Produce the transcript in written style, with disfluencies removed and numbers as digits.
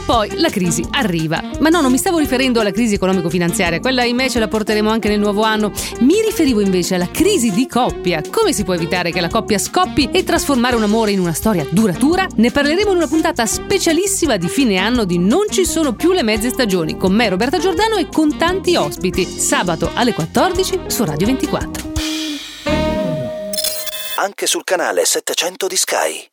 o poi la crisi arriva. Ma no, non mi stavo riferendo alla crisi economico-finanziaria, quella ahimè ce la porteremo anche nel nuovo anno. Mi riferivo invece alla crisi di coppia. Come si può evitare che la coppia scoppi e trasformare un amore in una storia duratura? Ne parleremo in una puntata specialissima di fine anno di Non ci sono più le mezze stagioni, con me Roberta Giordano e con tanti ospiti, sabato alle 14 su Radio 24. Anche sul canale 700 di Sky.